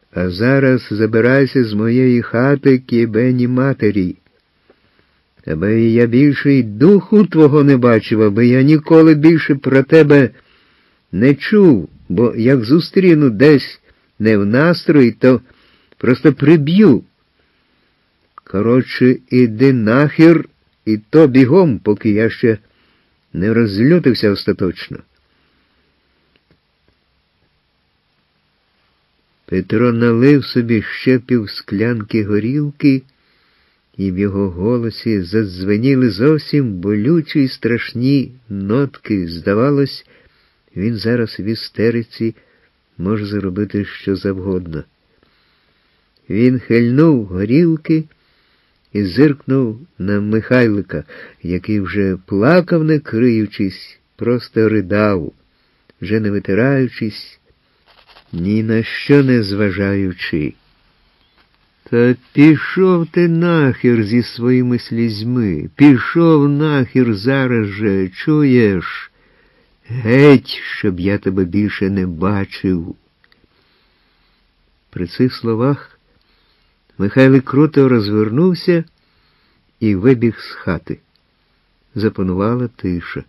А зараз забирайся з моєї хати, кібені матері. Аби я більше й духу твого не бачив, аби я ніколи більше про тебе не чув, бо як зустріну десь не в настрої, то просто приб'ю. Коротше, іди нахер, і то бігом, поки я ще не розлютився остаточно. Петро налив собі ще півсклянки горілки, і в його голосі задзвеніли зовсім болючі й страшні нотки. Здавалось, він зараз в істериці може зробити що завгодно. Він хильнув горілки і зиркнув на Михайлика, який вже плакав, не криючись, просто ридав, вже не витираючись, ні на що не зважаючи. Та пішов ти нахер зі своїми слізьми, пішов нахер зараз же, чуєш? Геть, щоб я тебе більше не бачив. При цих словах Михайлик круто розвернувся і вибіг з хати. Запанувала тиша.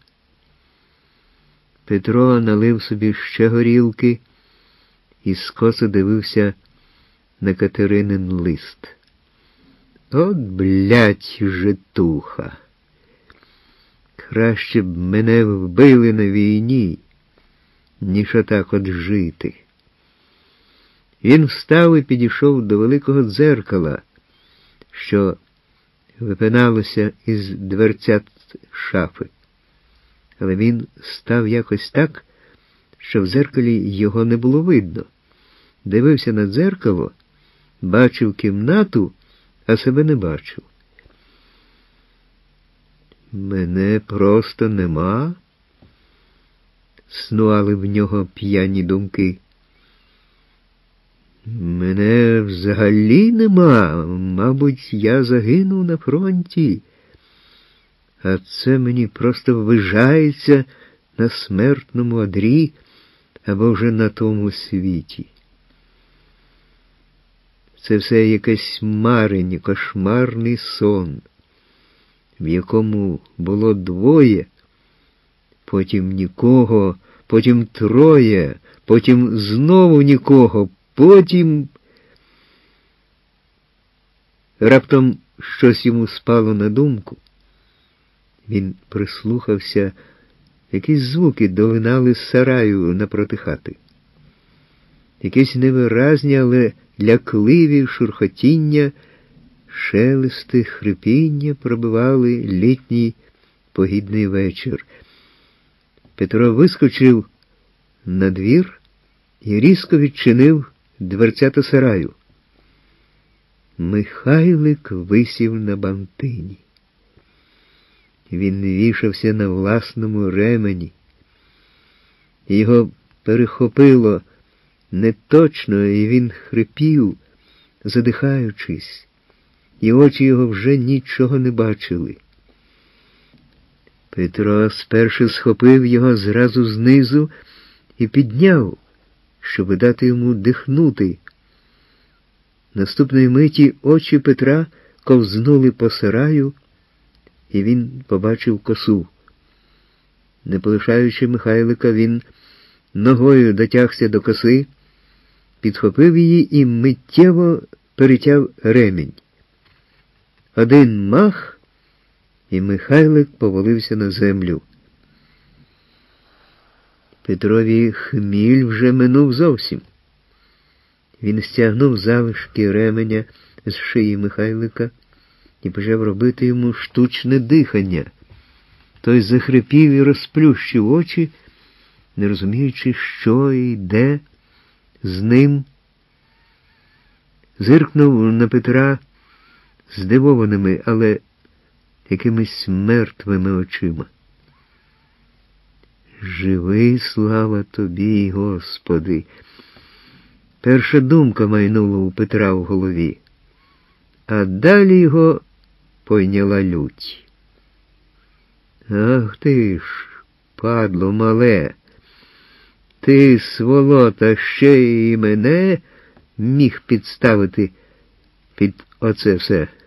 Петро налив собі ще горілки і скоса дивився на Катеринин лист. От, блядь, житуха! Краще б мене вбили на війні, ніж отак от жити. Він встав і підійшов до великого дзеркала, що випиналося із дверцят шафи. Але він став якось так, що в дзеркалі його не було видно. Дивився на дзеркало, бачив кімнату, а себе не бачив. Мене просто нема? Снували в нього п'яні думки. Мене взагалі нема, мабуть, я загинув на фронті, а це мені просто ввижається на смертному одрі або вже на тому світі. Це все якесь марення, кошмарний сон, в якому було двоє, потім нікого, потім троє, потім знову нікого, потім... Раптом щось йому спало на думку. Він прислухався, якісь звуки долинали з сараю напроти хати. Якісь невиразні, але лякливі шурхотіння, шелести, хрипіння пробивали літній погідний вечір. Петро вискочив на двір і різко відчинив дверцята сараю. Михайлик висів на бантині. Він вішався на власному ремені. Його перехопило неточно, і він хрипів, задихаючись, і очі його вже нічого не бачили. Петро спершу схопив його зразу знизу і підняв, щоб дати йому дихнути. Наступної миті очі Петра ковзнули по сараю, і він побачив косу. Не полишаючи Михайлика, він ногою дотягся до коси, підхопив її і миттєво перетяв ремінь. Один мах, і Михайлик повалився на землю. Петрові хміль вже минув зовсім. Він стягнув залишки ременя з шиї Михайлика і почав робити йому штучне дихання. Той захрипів і розплющив очі, не розуміючи, що і де з ним. Зиркнув на Петра здивованими, але якимись мертвими очима. Живий, слава тобі, Господи! Перша думка майнула у Петра в голові, а далі його пойняла лють. Ах ти ж, падло мале, ти, сволота, ще й мене міг підставити під оце все?